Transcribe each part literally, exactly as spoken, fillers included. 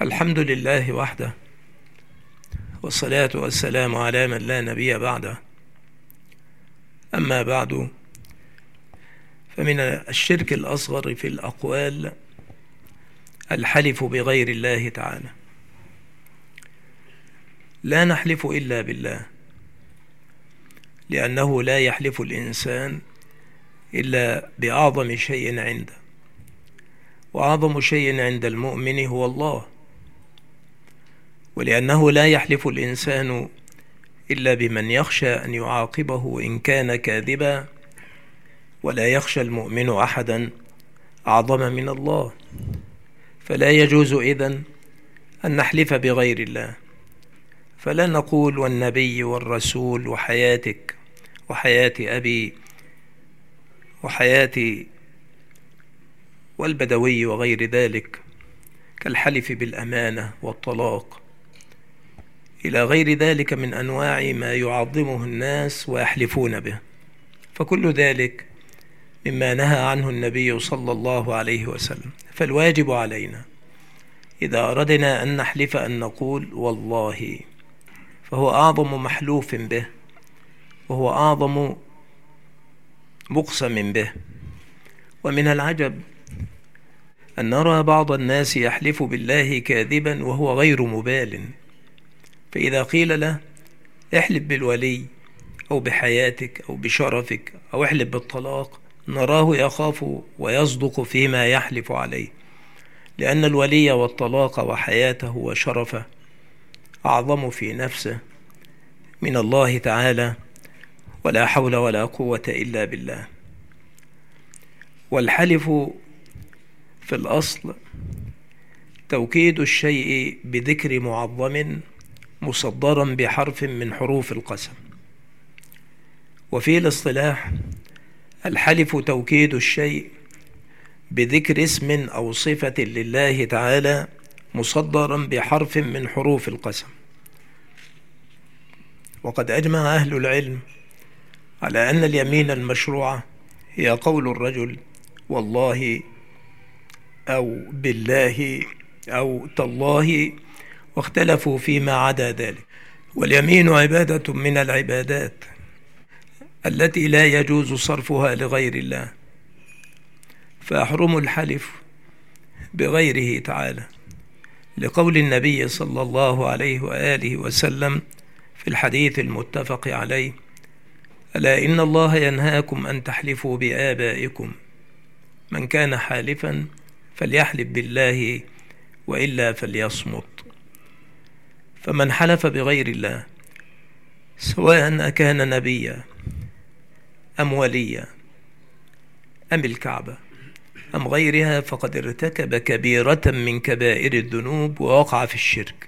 الحمد لله وحده، والصلاة والسلام على من لا نبي بعده. أما بعد، فمن الشرك الأصغر في الأقوال الحلف بغير الله تعالى. لا نحلف إلا بالله، لأنه لا يحلف الإنسان إلا بأعظم شيء عنده، وأعظم شيء عند المؤمن هو الله. ولأنه لا يحلف الإنسان إلا بمن يخشى أن يعاقبه إن كان كاذبا، ولا يخشى المؤمن أحدا أعظم من الله، فلا يجوز إذن أن نحلف بغير الله. فلا نقول والنبي والرسول وحياتك وحياة أبي وحياتي والبدوي وغير ذلك، كالحلف بالأمانة والطلاق إلى غير ذلك من أنواع ما يعظمه الناس ويحلفون به، فكل ذلك مما نهى عنه النبي صلى الله عليه وسلم. فالواجب علينا إذا أردنا أن نحلف أن نقول والله، فهو أعظم محلوف به، وهو أعظم مقسم به. ومن العجب أن نرى بعض الناس يحلف بالله كاذبا وهو غير مبال، فإذا قيل له احلف بالولي أو بحياتك أو بشرفك أو احلف بالطلاق، نراه يخاف ويصدق فيما يحلف عليه، لأن الولي والطلاق وحياته وشرفه أعظم في نفسه من الله تعالى، ولا حول ولا قوة إلا بالله. والحلف في الأصل توكيد الشيء بذكر معظم مصدرا بحرف من حروف القسم. وفي الاصطلاح الحلف توكيد الشيء بذكر اسم أو صفة لله تعالى مصدرا بحرف من حروف القسم. وقد أجمع أهل العلم على أن اليمين المشروعة هي قول الرجل والله أو بالله أو تالله، واختلفوا فيما عدا ذلك. واليمين عبادة من العبادات التي لا يجوز صرفها لغير الله، فأحرم الحلف بغيره تعالى، لقول النبي صلى الله عليه وآله وسلم في الحديث المتفق عليه: ألا إن الله ينهاكم أن تحلفوا بآبائكم، من كان حالفا فليحلف بالله وإلا فليصمت. فمن حلف بغير الله سواء أكان نبيا أم وليا أم الكعبة أم غيرها، فقد ارتكب كبيرة من كبائر الذنوب ووقع في الشرك،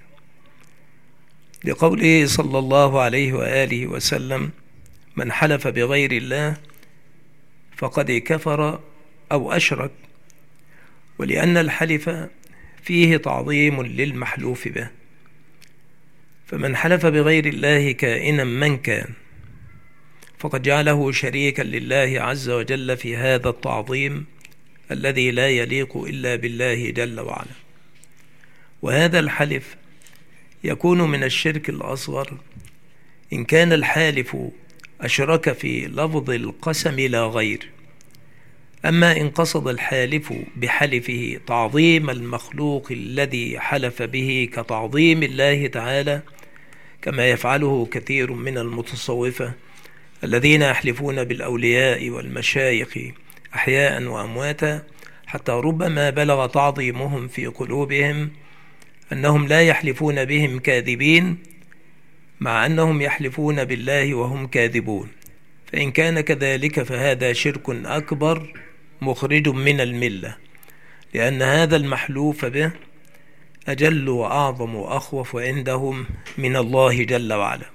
لقوله صلى الله عليه وآله وسلم: من حلف بغير الله فقد كفر أو أشرك. ولأن الحلف فيه تعظيم للمحلوف به، فمن حلف بغير الله كائنا من كان فقد جعله شريكا لله عز وجل في هذا التعظيم الذي لا يليق إلا بالله جل وعلا. وهذا الحلف يكون من الشرك الأصغر إن كان الحالف أشرك في لفظ القسم لا غير. أما إن قصد الحالف بحلفه تعظيم المخلوق الذي حلف به كتعظيم الله تعالى، كما يفعله كثير من المتصوفة الذين يحلفون بالأولياء والمشايخ أحياء وأمواتا، حتى ربما بلغ تعظيمهم في قلوبهم أنهم لا يحلفون بهم كاذبين، مع أنهم يحلفون بالله وهم كاذبون. فإن كان كذلك فهذا شرك أكبر مخرج من الملة، لأن هذا المحلوف به أجل وأعظم وأخوف عندهم من الله جل وعلا.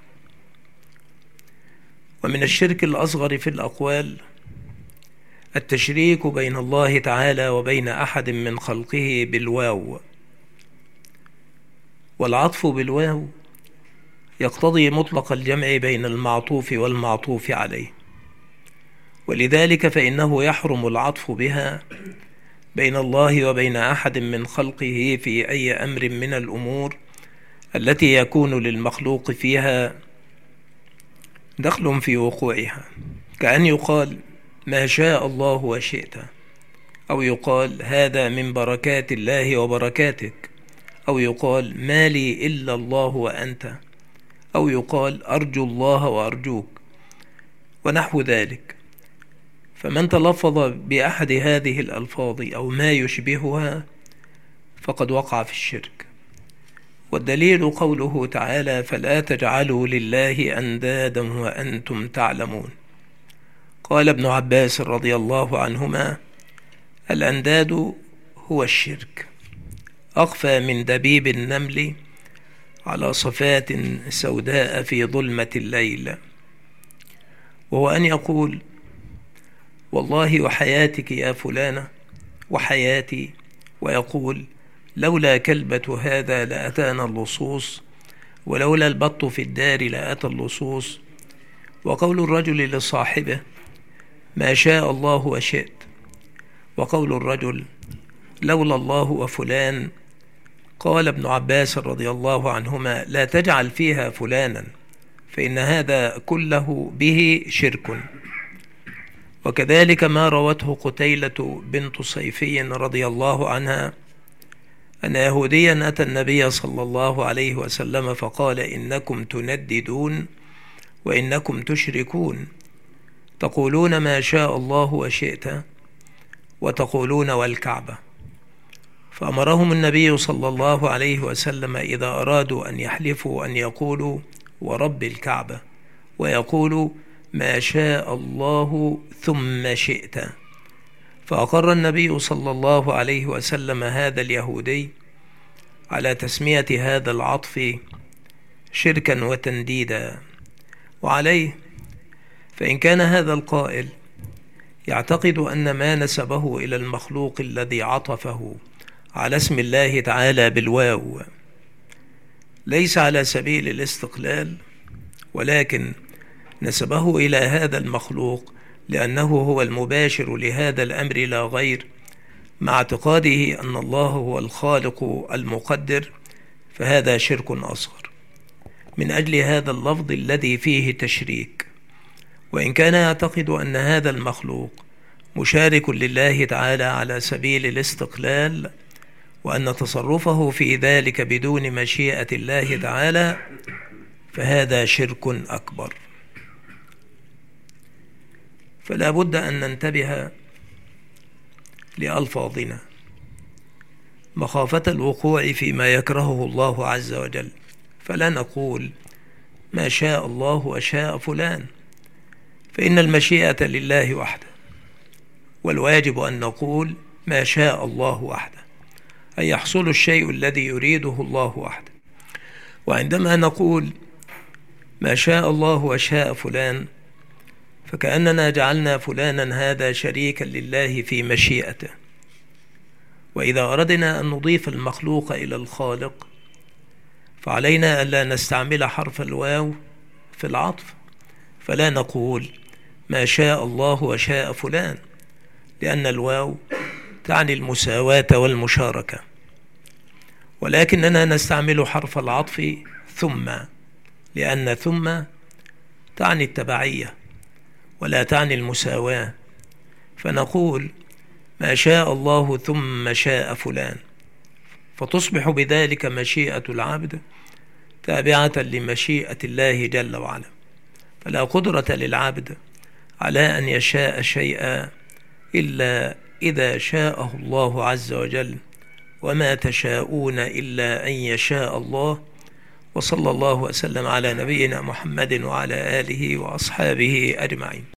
ومن الشرك الأصغر في الأقوال التشريك بين الله تعالى وبين أحد من خلقه بالواو. والعطف بالواو يقتضي مطلق الجمع بين المعطوف والمعطوف عليه، ولذلك فإنه يحرم العطف بها بين الله وبين أحد من خلقه في أي أمر من الأمور التي يكون للمخلوق فيها دخل في وقوعها، كأن يقال ما شاء الله وشئت، أو يقال هذا من بركات الله وبركاتك، أو يقال ما لي إلا الله وأنت، أو يقال أرجو الله وأرجوك، ونحو ذلك. فمن تلفظ بأحد هذه الألفاظ أو ما يشبهها فقد وقع في الشرك. والدليل قوله تعالى فلا تجعلوا لله أندادا وأنتم تعلمون. قال ابن عباس رضي الله عنهما الأنداد هو الشرك، أخفى من دبيب النمل على صفات سوداء في ظلمة الليل، وهو أن يقول والله وحياتك يا فلانة وحياتي، ويقول لولا كلبة هذا لأتانا اللصوص، ولولا البط في الدار لأتى اللصوص. وقول الرجل لصاحبه ما شاء الله وشئت، وقول الرجل لولا الله وفلان. قال ابن عباس رضي الله عنهما لا تجعل فيها فلانا، فإن هذا كله به شرك. وكذلك ما روته قتيلة بنت صيفي رضي الله عنها أن يهوديا أتى النبي صلى الله عليه وسلم فقال إنكم تنددون وإنكم تشركون، تقولون ما شاء الله وشئت وتقولون والكعبة. فأمرهم النبي صلى الله عليه وسلم إذا أرادوا أن يحلفوا أن يقولوا ورب الكعبة، ويقولوا ما شاء الله ثم شئت. فأقر النبي صلى الله عليه وسلم هذا اليهودي على تسمية هذا العطف شركا وتنديدا. وعليه فإن كان هذا القائل يعتقد أن ما نسبه إلى المخلوق الذي عطفه على اسم الله تعالى بالواو ليس على سبيل الاستقلال، ولكن نسبه إلى هذا المخلوق لأنه هو المباشر لهذا الأمر لا غير، مع اعتقاده أن الله هو الخالق المقدر، فهذا شرك أصغر من أجل هذا اللفظ الذي فيه تشريك. وإن كان يعتقد أن هذا المخلوق مشارك لله تعالى على سبيل الاستقلال، وأن تصرفه في ذلك بدون مشيئة الله تعالى، فهذا شرك أكبر. فلا بد أن ننتبه لألفاظنا مخافة الوقوع فيما يكرهه الله عز وجل، فلا نقول ما شاء الله وشاء فلان، فإن المشيئة لله وحده، والواجب أن نقول ما شاء الله وحده، أي يحصل الشيء الذي يريده الله وحده. وعندما نقول ما شاء الله وشاء فلان فكأننا جعلنا فلانا هذا شريكا لله في مشيئته. وإذا أردنا أن نضيف المخلوق إلى الخالق فعلينا ألا نستعمل حرف الواو في العطف، فلا نقول ما شاء الله وشاء فلان، لأن الواو تعني المساواة والمشاركة، ولكننا نستعمل حرف العطف ثم، لأن ثم تعني التبعية ولا تعني المساواة، فنقول ما شاء الله ثم شاء فلان، فتصبح بذلك مشيئة العبد تابعة لمشيئة الله جل وعلا. فلا قدرة للعبد على أن يشاء شيئا إلا إذا شاءه الله عز وجل، وما تشاءون إلا أن يشاء الله. وصلى الله وسلم على نبينا محمد وعلى آله وأصحابه أجمعين.